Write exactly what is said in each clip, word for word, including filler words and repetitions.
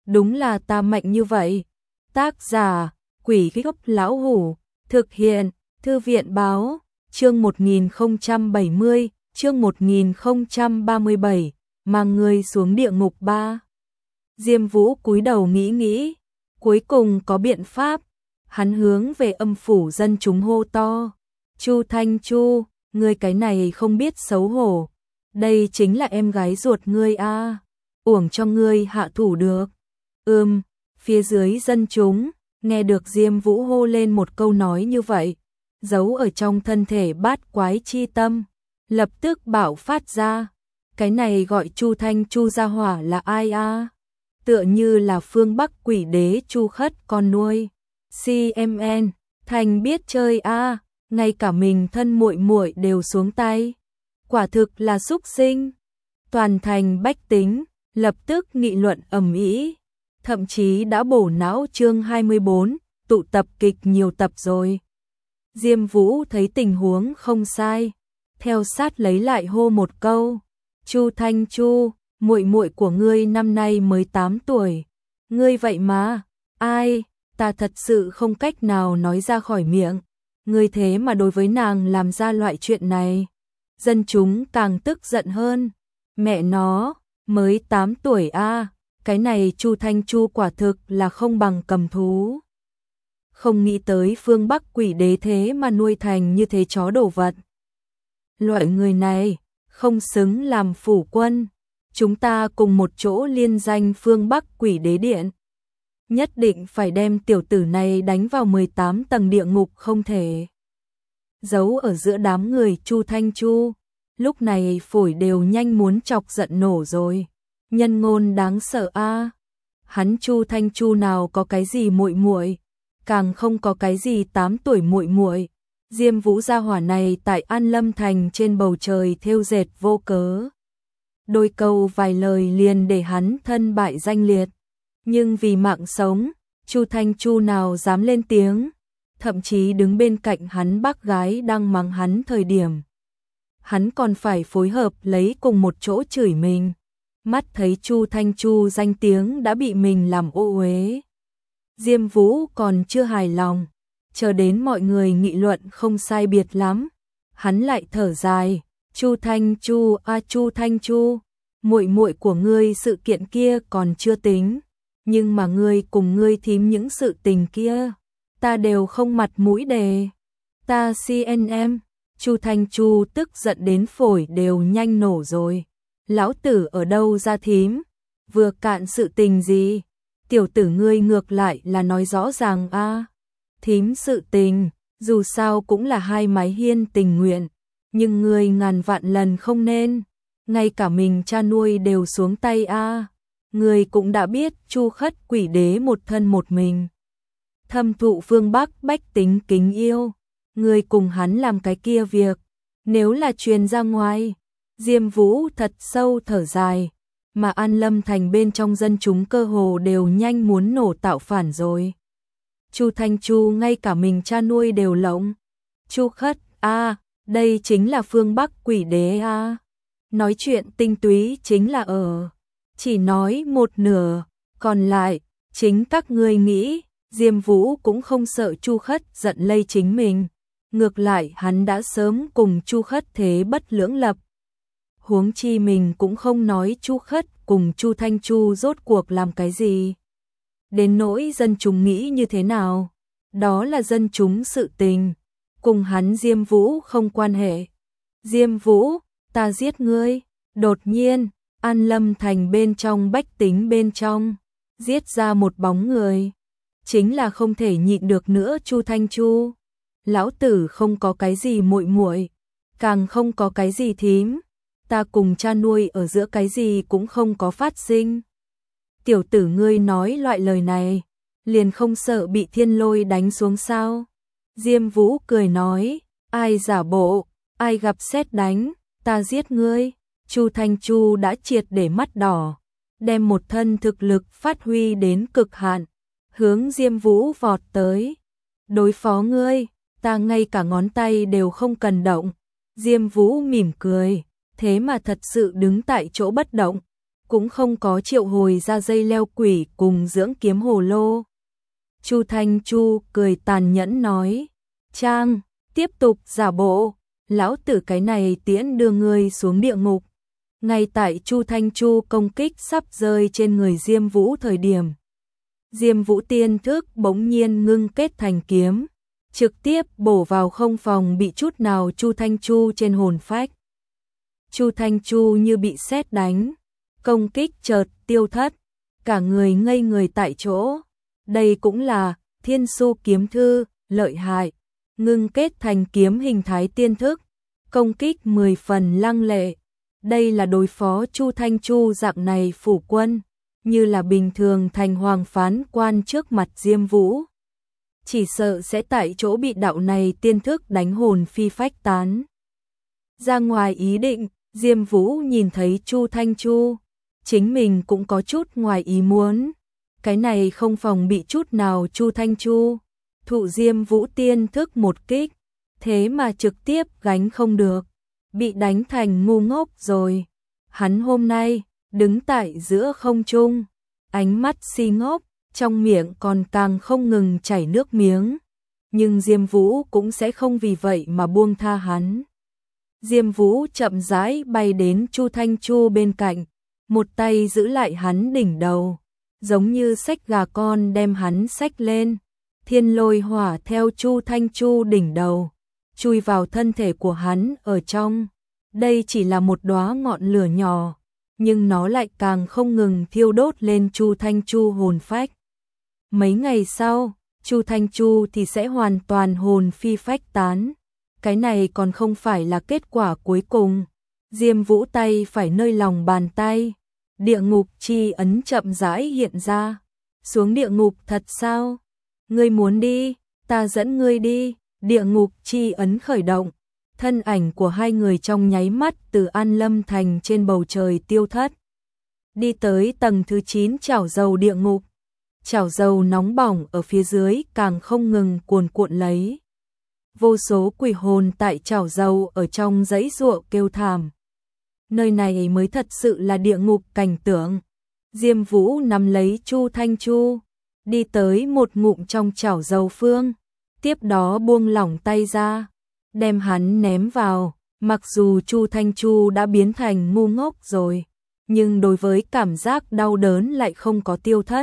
đúng là ta mạnh như vậy. Tác giả, Quỷ Gốc Lão Hủ, thực hiện, Thư viện báo, chương một nghìn không trăm bảy mươi, chương một nghìn không trăm ba mươi bảy, mang người xuống địa ngục ba. Diêm Vũ cúi đầu nghĩ nghĩ, cuối cùng có biện pháp, hắn hướng về âm phủ dân chúng hô to. Chu Thanh Chu, ngươi cái này không biết xấu hổ, đây chính là em gái ruột ngươi a, à. Uổng cho ngươi hạ thủ được. Ừm, phía dưới dân chúng, nghe được Diêm Vũ hô lên một câu nói như vậy, giấu ở trong thân thể bát quái chi tâm, lập tức bạo phát ra. Cái này gọi Chu Thanh Chu gia hỏa là ai a? À? Tựa như là phương Bắc quỷ đế Chu Khất con nuôi. xê em en, thành biết chơi a, à, ngay cả mình thân muội muội đều xuống tay. Quả thực là xúc sinh. Toàn thành bách tính lập tức nghị luận ầm ĩ, thậm chí đã bổ não chương hai mươi bốn, tụ tập kịch nhiều tập rồi. Diêm Vũ thấy tình huống không sai, theo sát lấy lại hô một câu, Chu Thanh Chu, muội muội của ngươi năm nay mới tám tuổi. Ngươi vậy mà, ai, ta thật sự không cách nào nói ra khỏi miệng, ngươi thế mà đối với nàng làm ra loại chuyện này. Dân chúng càng tức giận hơn, mẹ nó, mới tám tuổi a, à, cái này Chu Thanh Chu quả thực là không bằng cầm thú. Không nghĩ tới phương Bắc quỷ đế thế mà nuôi thành như thế chó đồ vật. Loại người này, không xứng làm phủ quân, chúng ta cùng một chỗ liên danh phương Bắc quỷ đế điện. Nhất định phải đem tiểu tử này đánh vào mười tám tầng địa ngục không thể. Giấu ở giữa đám người Chu Thanh Chu, lúc này phổi đều nhanh muốn chọc giận nổ rồi. Nhân ngôn đáng sợ a. À. Hắn Chu Thanh Chu nào có cái gì muội muội, càng không có cái gì tám tuổi muội muội. Diêm Vũ gia hỏa này tại An Lâm thành trên bầu trời thêu dệt vô cớ. Đôi câu vài lời liền để hắn thân bại danh liệt, nhưng vì mạng sống, Chu Thanh Chu nào dám lên tiếng, thậm chí đứng bên cạnh hắn bác gái đang mắng hắn thời điểm, hắn còn phải phối hợp lấy cùng một chỗ chửi mình. Mắt thấy Chu Thanh Chu danh tiếng đã bị mình làm ô uế, Diêm Vũ còn chưa hài lòng, chờ đến mọi người nghị luận không sai biệt lắm, hắn lại thở dài, Chu Thanh Chu a à, Chu Thanh Chu, muội muội của ngươi sự kiện kia còn chưa tính, nhưng mà ngươi cùng ngươi thím những sự tình kia, ta đều không mặt mũi đề. Ta xê en em, Chu Thanh Chu tức giận đến phổi đều nhanh nổ rồi. Lão tử ở đâu ra thím? Vừa cạn sự tình gì? Tiểu tử ngươi ngược lại là nói rõ ràng a. À. Thím sự tình, dù sao cũng là hai mái hiên tình nguyện, nhưng ngươi ngàn vạn lần không nên, ngay cả mình cha nuôi đều xuống tay a. À. Ngươi cũng đã biết Chu Khất quỷ đế một thân một mình, thâm thụ phương Bắc bách tính kính yêu, ngươi cùng hắn làm cái kia việc, nếu là truyền ra ngoài, Diêm Vũ thật sâu thở dài, mà An Lâm thành bên trong dân chúng cơ hồ đều nhanh muốn nổ tạo phản rồi. Chu Thanh Chu ngay cả mình cha nuôi đều lộng. Chu Khất, a, à, đây chính là phương Bắc quỷ đế a. À. Nói chuyện tinh túy chính là ở, chỉ nói một nửa, còn lại chính các ngươi nghĩ. Diêm Vũ cũng không sợ Chu Khất giận lây chính mình, ngược lại hắn đã sớm cùng Chu Khất thế bất lưỡng lập. Huống chi mình cũng không nói Chu Khất cùng Chu Thanh Chu rốt cuộc làm cái gì. Đến nỗi dân chúng nghĩ như thế nào, đó là dân chúng sự tình, cùng hắn Diêm Vũ không quan hệ. Diêm Vũ, ta giết ngươi. Đột nhiên, An Lâm thành bên trong bách tính bên trong, giết ra một bóng người. Chính là không thể nhịn được nữa Chu Thanh Chu. Lão tử không có cái gì muội muội, càng không có cái gì thím, ta cùng cha nuôi ở giữa cái gì cũng không có phát sinh. Tiểu tử ngươi nói loại lời này, liền không sợ bị thiên lôi đánh xuống sao? Diêm Vũ cười nói, ai giả bộ, ai gặp sét đánh, ta giết ngươi. Chu Thanh Chu đã triệt để mắt đỏ, đem một thân thực lực phát huy đến cực hạn, hướng Diêm Vũ vọt tới. Đối phó ngươi, ta ngay cả ngón tay đều không cần động. Diêm Vũ mỉm cười, thế mà thật sự đứng tại chỗ bất động. cũng không có triệu hồi ra dây leo quỷ cùng dưỡng kiếm hồ lô. Chu Thanh Chu cười tàn nhẫn nói, Trang, tiếp tục giả bộ, lão tử cái này tiễn đưa ngươi xuống địa ngục. Ngay tại Chu Thanh Chu công kích sắp rơi trên người Diêm Vũ thời điểm, Diêm Vũ tiên thức bỗng nhiên ngưng kết thành kiếm, trực tiếp bổ vào không phòng bị chút nào Chu Thanh Chu trên hồn phách. Chu Thanh Chu như bị sét đánh, công kích chợt tiêu thất, cả người ngây người tại chỗ. Đây cũng là Thiên Su kiếm thư, lợi hại, ngưng kết thành kiếm hình thái tiên thức, công kích mười phần lăng lệ. Đây là đối phó Chu Thanh Chu dạng này phủ quân, như là bình thường thành hoàng phán quan trước mặt Diêm Vũ. Chỉ sợ sẽ tại chỗ bị đạo này tiên thức đánh hồn phi phách tán. Ra ngoài ý định, Diêm Vũ nhìn thấy Chu Thanh Chu, chính mình cũng có chút ngoài ý muốn. Cái này không phòng bị chút nào Chu Thanh Chu, thụ Diêm Vũ tiên thức một kích, thế mà trực tiếp gánh không được, bị đánh thành ngu ngốc rồi. Hắn hôm nay, đứng tại giữa không trung, ánh mắt si ngốc, trong miệng còn càng không ngừng chảy nước miếng. Nhưng Diêm Vũ cũng sẽ không vì vậy mà buông tha hắn. Diêm Vũ chậm rãi bay đến Chu Thanh Chu bên cạnh, một tay giữ lại hắn đỉnh đầu, giống như xách gà con đem hắn xách lên. Thiên lôi hỏa theo Chu Thanh Chu đỉnh đầu, chui vào thân thể của hắn ở trong. Đây chỉ là một đóa ngọn lửa nhỏ, nhưng nó lại càng không ngừng thiêu đốt lên Chu Thanh Chu hồn phách. Mấy ngày sau, Chu Thanh Chu thì sẽ hoàn toàn hồn phi phách tán. Cái này còn không phải là kết quả cuối cùng. Diêm Vũ tay phải nơi lòng bàn tay, địa ngục chi ấn chậm rãi hiện ra. Xuống địa ngục thật sao? Ngươi muốn đi, ta dẫn ngươi đi. Địa ngục chi ấn khởi động, thân ảnh của hai người trong nháy mắt từ An Lâm Thành trên bầu trời tiêu thất. Đi tới tầng thứ chín chảo dầu địa ngục. Chảo dầu nóng bỏng ở phía dưới càng không ngừng cuồn cuộn lấy. Vô số quỷ hồn tại chảo dầu ở trong giấy giụa kêu thảm. Nơi này mới thật sự là địa ngục cảnh tượng. Diêm Vũ nắm lấy Chu Thanh Chu, đi tới một ngụm trong chảo dầu phương, tiếp đó buông lỏng tay ra, đem hắn ném vào. Mặc dù Chu Thanh Chu đã biến thành ngu ngốc rồi, nhưng đối với cảm giác đau đớn lại không có tiêu thất.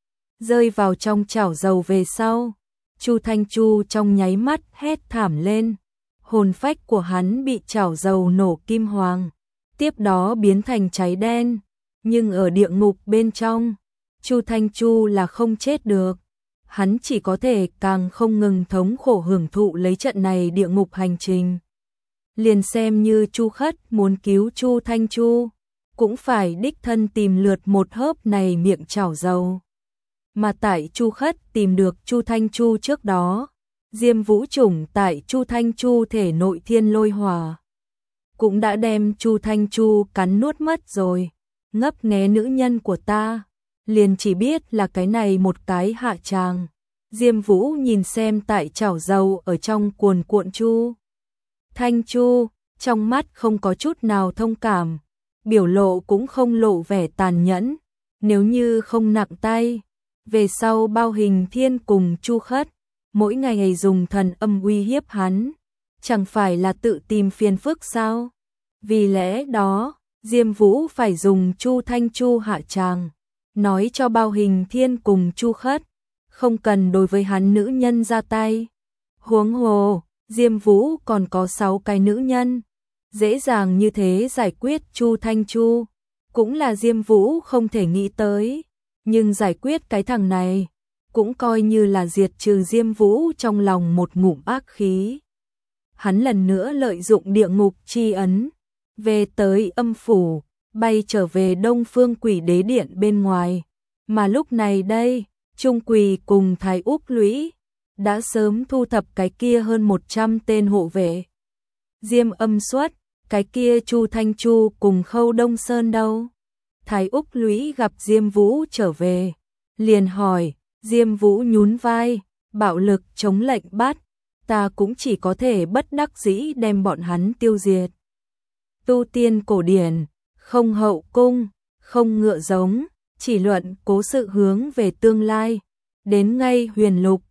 Rơi vào trong chảo dầu về sau, Chu Thanh Chu trong nháy mắt hét thảm lên. Hồn phách của hắn bị chảo dầu nổ kim hoàng, tiếp đó biến thành cháy đen. Nhưng ở địa ngục bên trong, Chu Thanh Chu là không chết được. Hắn chỉ có thể càng không ngừng thống khổ hưởng thụ lấy trận này địa ngục hành trình. Liền xem như Chu Khất muốn cứu Chu Thanh Chu, cũng phải đích thân tìm lượt một hớp này miệng chảo dầu. Mà tại Chu Khất tìm được Chu Thanh Chu trước đó, Diêm Vũ chủng tại Chu Thanh Chu thể nội thiên lôi hỏa cũng đã đem Chu Thanh Chu cắn nuốt mất rồi. Ngấp nghé nữ nhân của ta, liền chỉ biết là cái này một cái hạ tràng. Diêm Vũ nhìn xem tại chảo dầu ở trong cuồn cuộn Chu Thanh Chu, trong mắt không có chút nào thông cảm, biểu lộ cũng không lộ vẻ tàn nhẫn. Nếu như không nặng tay, về sau Bao Hình Thiên cùng Chu Khất, mỗi ngày ngày dùng thần âm uy hiếp hắn, chẳng phải là tự tìm phiền phức sao? Vì lẽ đó, Diêm Vũ phải dùng Chu Thanh Chu hạ tràng, nói cho Bao Hình Thiên cùng Chu Khất, không cần đối với hắn nữ nhân ra tay. Huống hồ, Diêm Vũ còn có sáu cái nữ nhân, dễ dàng như thế giải quyết Chu Thanh Chu, cũng là Diêm Vũ không thể nghĩ tới. Nhưng giải quyết cái thằng này, cũng coi như là diệt trừ Diêm Vũ trong lòng một ngụm ác khí. Hắn lần nữa lợi dụng địa ngục chi ấn, về tới âm phủ, bay trở về Đông Phương Quỷ Đế Điện bên ngoài. Mà lúc này đây, Trung Quỳ cùng Thái Úc Lũy đã sớm thu thập cái kia hơn một trăm tên hộ vệ. Diêm Âm Xuất, cái kia Chu Thanh Chu cùng Khâu Đông Sơn đâu? Thái Úc Lũy gặp Diêm Vũ trở về, liền hỏi. Diêm Vũ nhún vai, bạo lực chống lệnh bắt, ta cũng chỉ có thể bất đắc dĩ đem bọn hắn tiêu diệt. Tu tiên cổ điển, không hậu cung, không ngựa giống, chỉ luận cố sự hướng về tương lai. Đến ngay Huyền Lục,